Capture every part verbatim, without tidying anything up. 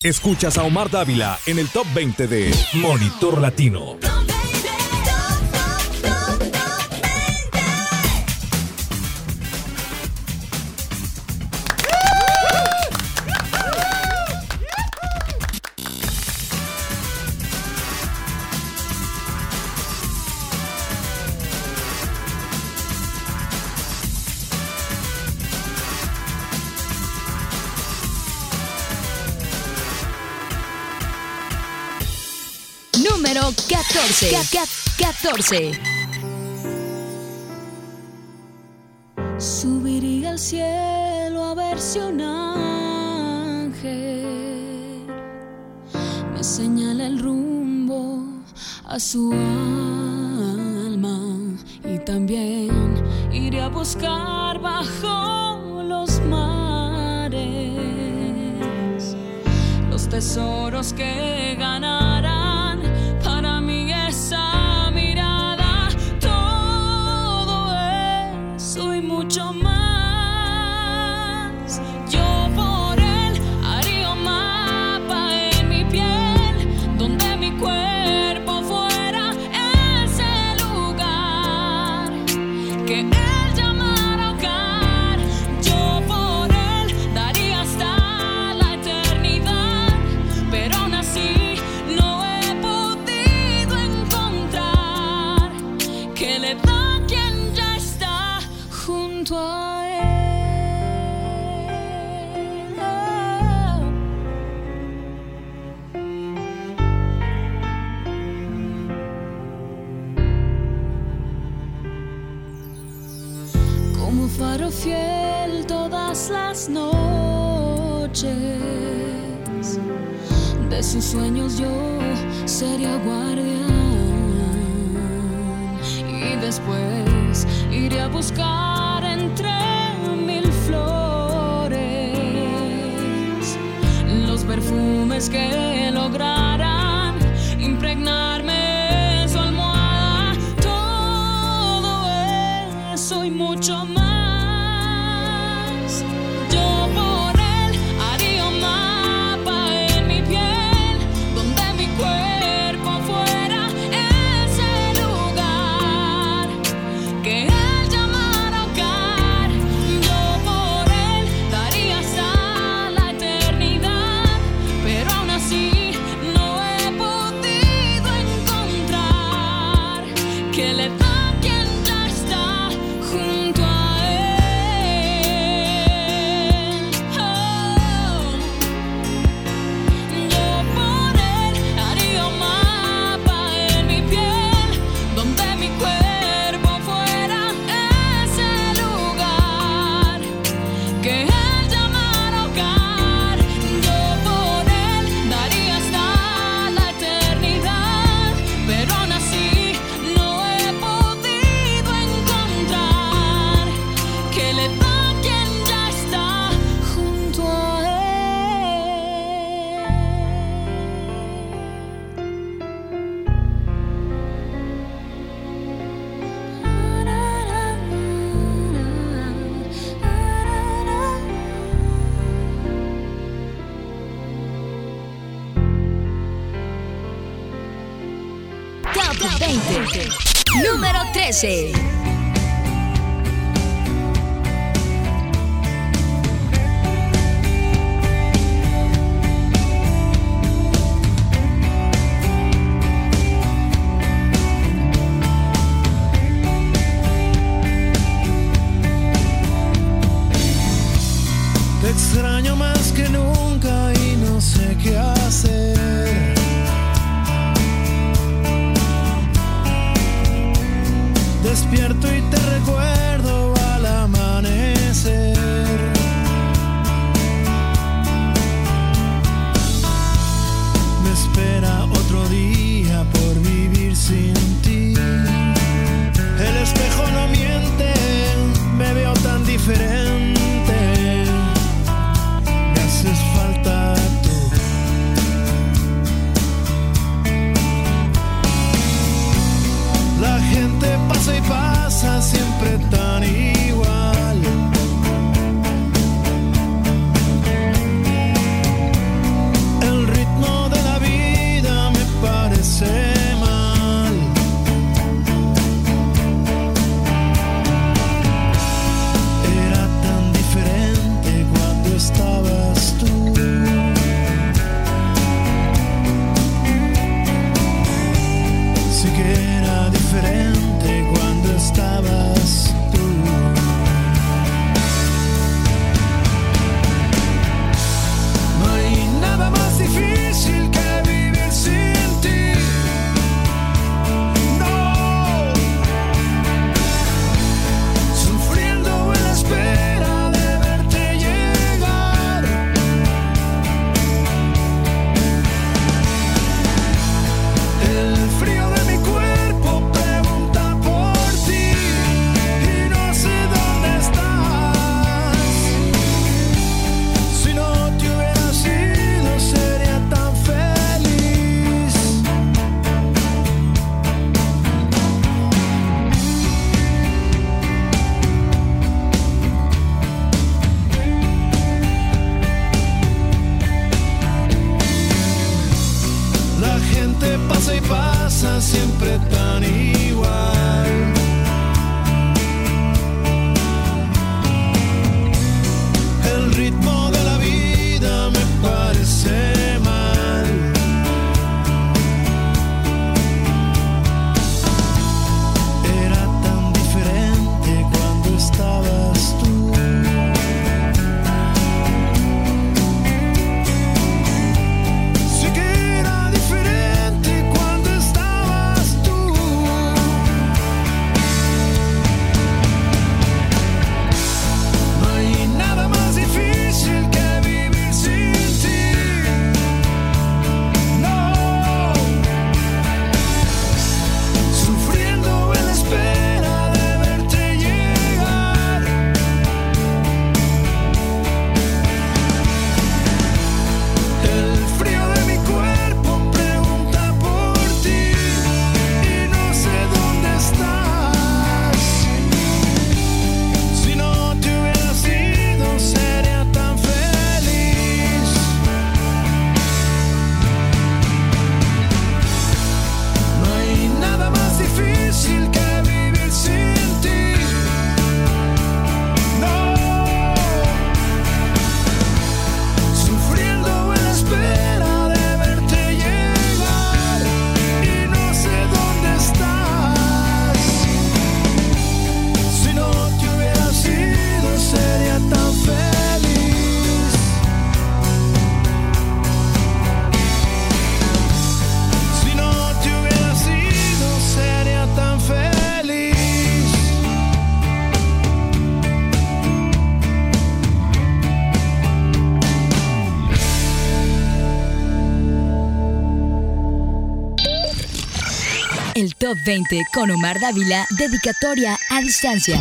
Escuchas a Omar Dávila en el Top veinte de Monitor Latino. Número catorce. catorce. Subiría al cielo a ver si un ángel me señala el rumbo a su alma, y también iré a buscar bajo los mares los tesoros que ganarán. Para mí esa mirada, todo eso y mucho más. Yo por él haría un mapa en mi piel, donde mi cuerpo fuera ese lugar que él llamara hogar. Yo por él daría hasta la eternidad, pero aún así no he podido encontrar que le da quien ya está junto a él. Como faro fiel todas las noches, de sus sueños yo sería guardián, y después iré a buscar entre mil flores los perfumes que lograrán impregnarme en su almohada. Todo eso y mucho más. Yo por él haría un mapa en mi piel, donde mi cuerpo fuera ese lugar que él llamara hogar. Yo por él daría hasta la eternidad, pero aún así no he podido encontrar que le da quien ya está junto a él. Oh. Yo por él haría un mapa en mi piel, donde mi cuerpo fuera ese lugar que él llamara hogar. Yo por él daría hasta la eternidad, pero aún así no he podido encontrar que le da quien ya está junto a Top veinte. Número trece. Te extraño más que nunca y no sé qué hacer. Despierto y te recuerdo al amanecer. Me espera otro día por vivir sin ti. El espejo no miente, me veo tan diferente. Me haces falta tú. La gente pasa y pasa siempre tan igual. El que pasa y pasa siempre tan igual. El ritmo de la vida me parece mal. Era tan diferente cuando estabas tú. Sí que era diferente cuando estabas tú. No hay nada más difícil que vivir sin ti. No, sufriendo en la espera de verte llegar. El frío de mi cuerpo pregunta por ti y no sé dónde estás. Si no te hubieras ido sería tan feliz. No hay nada más difícil que vivir sin ti. No, sufriendo en la espera de verte llegar y no sé dónde estás. Si no te hubieras ido sería tan feliz. Si no te hubieras ido sería tan feliz. El Top veinte con Omar Dávila, dedicatoria a distancia.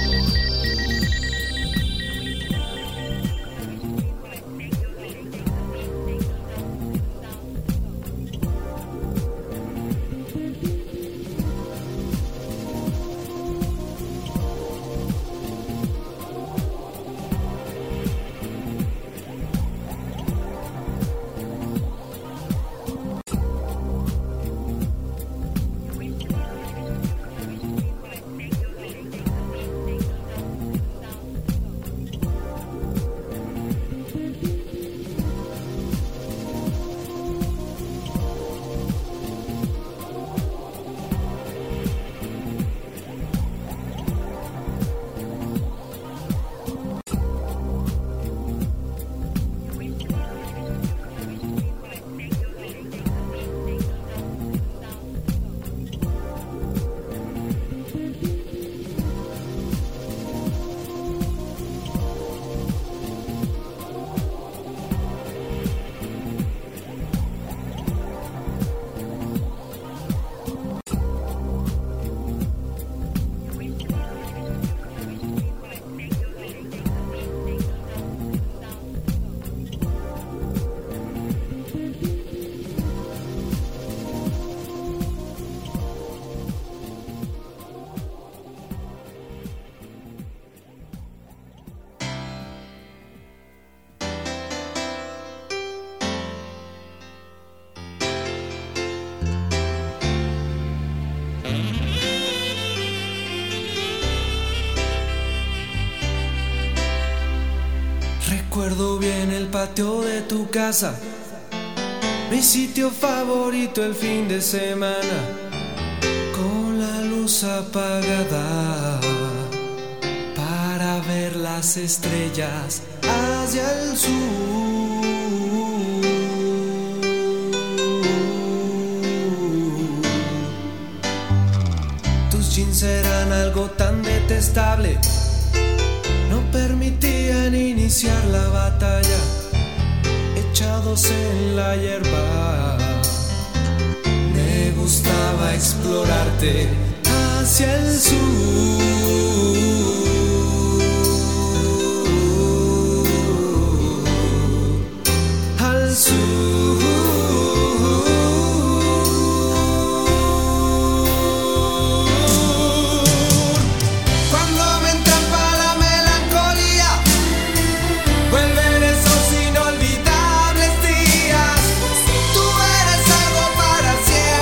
Recuerdo bien el patio de tu casa, mi sitio favorito el fin de semana, con la luz apagada para ver las estrellas hacia el sur. Tus jeans eran algo tan detestable, no permitían iniciar la batalla, echados en la hierba. Me gustaba explorarte hacia el sur. Al sur. Esos inolvidables días, tú eres algo para siempre.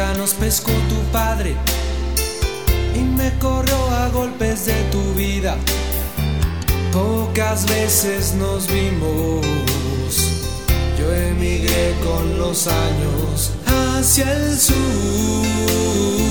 día nos pescó tu padre y me corrió a golpes de tu vida. Pocas veces nos vimos. Yo emigré con los años hacia el sur.